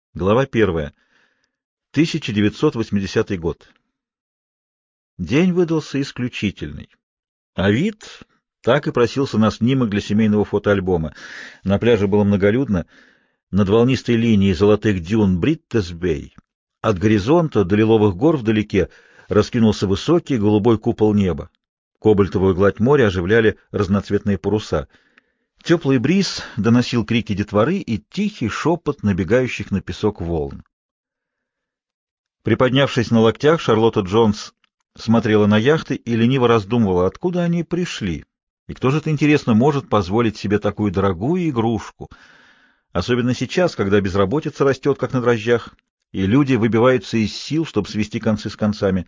Глава 1. 1980 год. День выдался исключительный. А вид так и просился на снимок для семейного фотоальбома. На пляже было многолюдно. Над волнистой линией золотых дюн Бриттес-Бэй от горизонта до лиловых гор вдалеке раскинулся высокий голубой купол неба. Кобальтовую гладь моря оживляли разноцветные паруса. Теплый бриз доносил крики детворы и тихий шепот набегающих на песок волн. Приподнявшись на локтях, Шарлотта Джонс смотрела на яхты и лениво раздумывала, откуда они пришли, и кто же это, интересно, может позволить себе такую дорогую игрушку, особенно сейчас, когда безработица растет, как на дрожжах, и люди выбиваются из сил, чтобы свести концы с концами.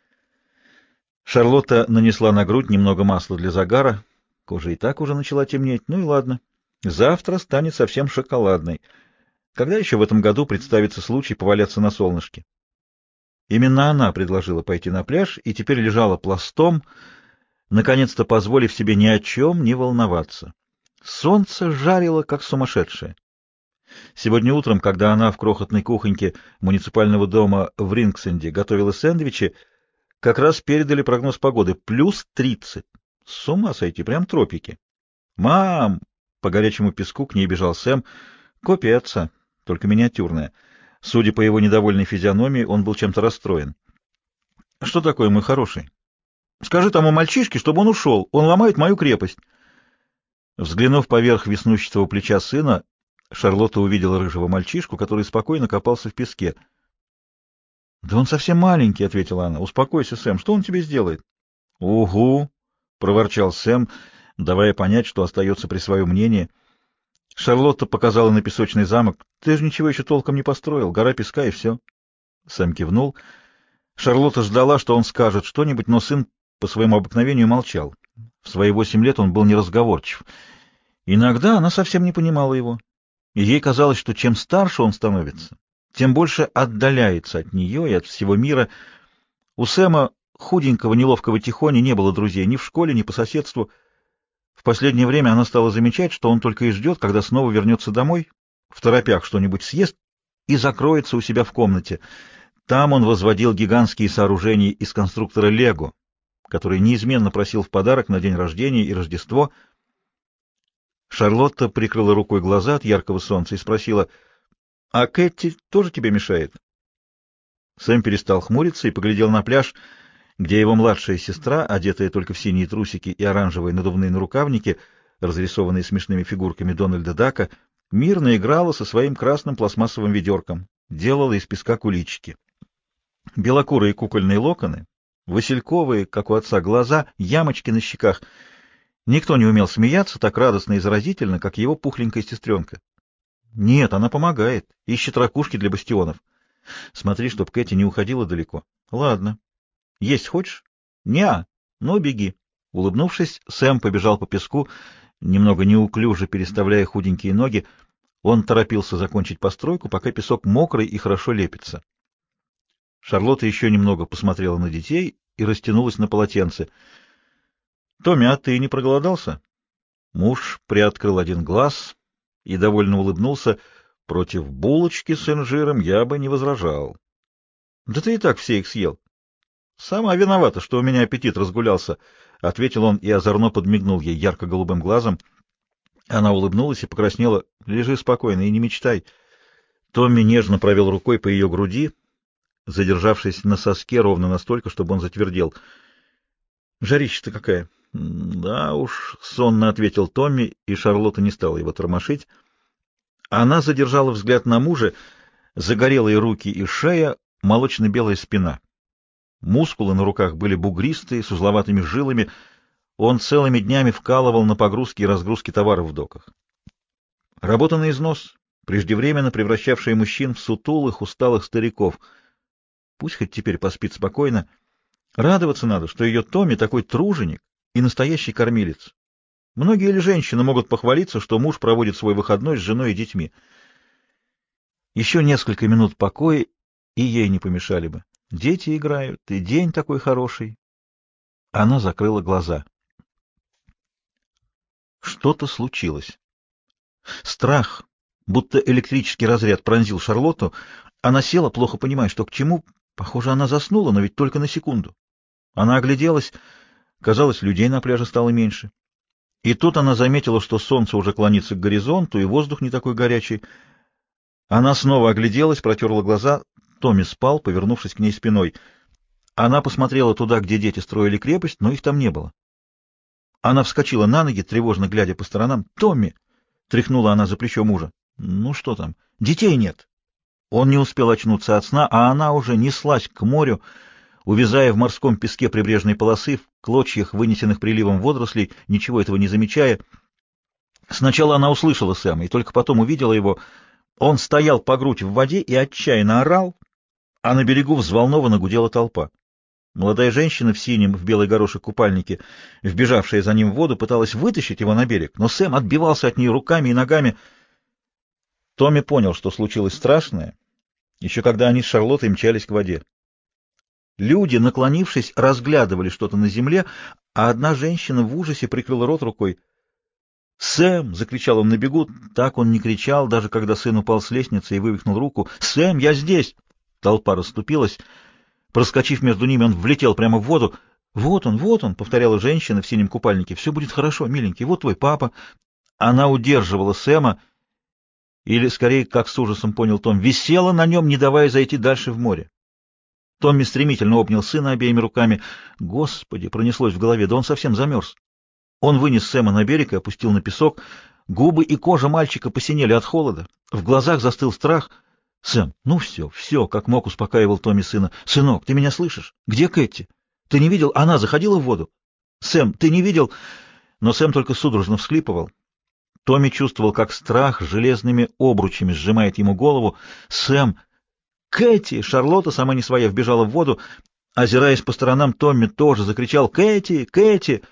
Шарлотта нанесла на грудь немного масла для загара, кожа и так уже начала темнеть, ну и ладно, завтра станет совсем шоколадной. Когда еще в этом году представится случай поваляться на солнышке? Именно она предложила пойти на пляж и теперь лежала пластом, наконец-то позволив себе ни о чем не волноваться. Солнце жарило, как сумасшедшее. Сегодня утром, когда она в крохотной кухоньке муниципального дома в Рингсенде готовила сэндвичи, как раз передали прогноз погоды — плюс 30. С ума сойти, прям тропики. «Мам!» — по горячему песку к ней бежал Сэм. Копия отца, только миниатюрная. Судя по его недовольной физиономии, он был чем-то расстроен. «Что такое, мой хороший? Скажи тому мальчишке, чтобы он ушел. Он ломает мою крепость». Взглянув поверх веснущатого плеча сына, Шарлотта увидела рыжего мальчишку, который спокойно копался в песке. «Да он совсем маленький», — ответила она. «Успокойся, Сэм. Что он тебе сделает?» «Угу», — проворчал Сэм, давая понять, что остается при своем мнении. Шарлотта показала на песочный замок. «Ты же ничего еще толком не построил. Гора песка и все». Сэм кивнул. Шарлотта ждала, что он скажет что-нибудь, но сын по своему обыкновению молчал. В свои 8 лет он был неразговорчив. Иногда она совсем не понимала его, и ей казалось, что чем старше он становится, тем больше отдаляется от нее и от всего мира. У Сэма, худенького, неловкого тихони, не было друзей ни в школе, ни по соседству. В последнее время она стала замечать, что он только и ждет, когда снова вернется домой, второпях что-нибудь съест и закроется у себя в комнате. Там он возводил гигантские сооружения из конструктора «Лего», который неизменно просил в подарок на день рождения и Рождество. Шарлотта прикрыла рукой глаза от яркого солнца и спросила: «А Кэти тоже тебе мешает?» Сэм перестал хмуриться и поглядел на пляж, где его младшая сестра, одетая только в синие трусики и оранжевые надувные нарукавники, разрисованные смешными фигурками Дональда Дака, мирно играла со своим красным пластмассовым ведерком, делала из песка куличики. Белокурые кукольные локоны, васильковые, как у отца, глаза, ямочки на щеках. Никто не умел смеяться так радостно и заразительно, как его пухленькая сестренка. Нет, она помогает, ищет ракушки для бастионов. Смотри, чтоб Кэти не уходила далеко. Ладно. Есть хочешь? Неа. Ну, беги. Улыбнувшись, Сэм побежал по песку, немного неуклюже переставляя худенькие ноги. Он торопился закончить постройку, пока песок мокрый и хорошо лепится. Шарлотта еще немного посмотрела на детей и растянулась на полотенце. — Томми, а ты не проголодался? Муж приоткрыл один глаз и довольно улыбнулся. — Против булочки с инжиром я бы не возражал. — Да ты и так все их съел. — Сама виновата, что у меня аппетит разгулялся, — ответил он и озорно подмигнул ей ярко-голубым глазом. Она улыбнулась и покраснела. — Лежи спокойно и не мечтай. Томми нежно провел рукой по ее груди, задержавшись на соске ровно настолько, чтобы он затвердел. — Жарища-то какая! — Да уж, — сонно ответил Томми, и Шарлотта не стала его тормошить. Она задержала взгляд на мужа, загорелые руки и шея, молочно-белая спина. Мускулы на руках были бугристые, с узловатыми жилами. Он целыми днями вкалывал на погрузке и разгрузке товаров в доках. Работа на износ, преждевременно превращавшая мужчин в сутулых, усталых стариков. Пусть хоть теперь поспит спокойно. Радоваться надо, что ее Томми такой труженик и настоящий кормилец. Многие ли женщины могут похвалиться, что муж проводит свой выходной с женой и детьми? Еще несколько минут покоя, и ей не помешали бы. Дети играют, и день такой хороший. Она закрыла глаза. Что-то случилось. Страх, Будто электрический разряд пронзил Шарлотту. Она села, плохо понимая, что к чему. Похоже, она заснула, но ведь только на секунду. Она огляделась. Казалось, людей на пляже стало меньше. И тут она заметила, что солнце уже клонится к горизонту, и воздух не такой горячий. Она снова огляделась, протерла глаза. Томми спал, повернувшись к ней спиной. Она посмотрела туда, где дети строили крепость, но их там не было. Она вскочила на ноги, тревожно глядя по сторонам. «Томми!» — тряхнула она за плечо мужа. «Ну что там? Детей нет!» Он не успел очнуться от сна, а она уже неслась к морю, увязая в морском песке прибрежной полосы, в клочьях, вынесенных приливом водорослей, ничего этого не замечая. Сначала она услышала Сэма и только потом увидела его. Он стоял по грудь в воде и отчаянно орал, а на берегу взволнованно гудела толпа. Молодая женщина в синем, в белой горошек купальнике, вбежавшая за ним в воду, пыталась вытащить его на берег, но Сэм отбивался от нее руками и ногами. Томми понял, что случилось страшное, еще когда они с Шарлоттой мчались к воде. Люди, наклонившись, разглядывали что-то на земле, а одна женщина в ужасе прикрыла рот рукой. «Сэм!» — закричал он на бегу. Так он не кричал, даже когда сын упал с лестницы и вывихнул руку. «Сэм, я здесь!» Толпа расступилась. Проскочив между ними, он влетел прямо в воду. Вот он!» — повторяла женщина в синем купальнике. «Все будет хорошо, миленький, вот твой папа». Она удерживала Сэма, или, скорее, как с ужасом понял Том, висела на нем, не давая зайти дальше в море. Томми стремительно обнял сына обеими руками. «Господи!» — пронеслось в голове. «Да он совсем замерз». Он вынес Сэма на берег и опустил на песок. Губы и кожа мальчика посинели от холода. В глазах застыл страх. «Сэм, ну все, все», — как мог успокаивал Томми сына. «Сынок, ты меня слышишь? Где Кэти? Ты не видел? Она заходила в воду. Сэм, ты не видел?» Но Сэм только судорожно всхлипывал. Томми чувствовал, как страх железными обручами сжимает ему голову. «Сэм! Кэти!» Шарлотта, сама не своя, вбежала в воду. Озираясь по сторонам, Томми тоже закричал: «Кэти! Кэти!»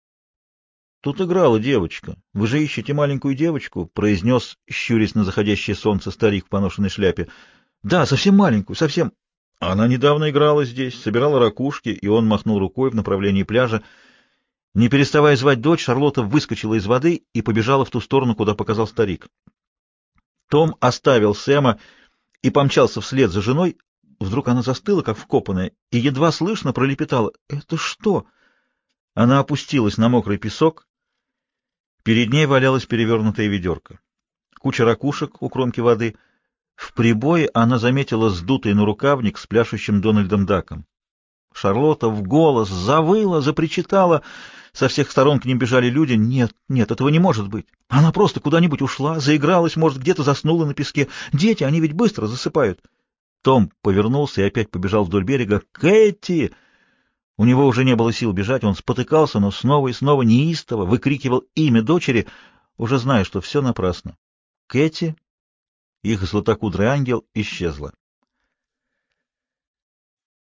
«Тут играла девочка. Вы же ищете маленькую девочку?» — произнес, щурясь на заходящее солнце, старик в поношенной шляпе. «Да, совсем маленькую, совсем...» Она недавно играла здесь, собирала ракушки, и он махнул рукой в направлении пляжа. Не переставая звать дочь, Шарлотта выскочила из воды и побежала в ту сторону, куда показал старик. Том оставил Сэма и помчался вслед за женой. Вдруг она застыла, как вкопанная, и едва слышно пролепетала: «Это что?» Она опустилась на мокрый песок. Перед ней валялась перевернутая ведерко. Куча ракушек у кромки воды. В прибое она заметила сдутый нарукавник с пляшущим Дональдом Даком. Шарлотта в голос завыла, запричитала. Со всех сторон к ним бежали люди. «Нет, нет, этого не может быть. Она просто куда-нибудь ушла, заигралась, может, где-то заснула на песке. Дети, они ведь быстро засыпают». Том повернулся и опять побежал вдоль берега. «Кэти!» У него уже не было сил бежать, он спотыкался, но снова и снова неистово выкрикивал имя дочери, уже зная, что все напрасно. Кэти, их златокудрый ангел, исчезла.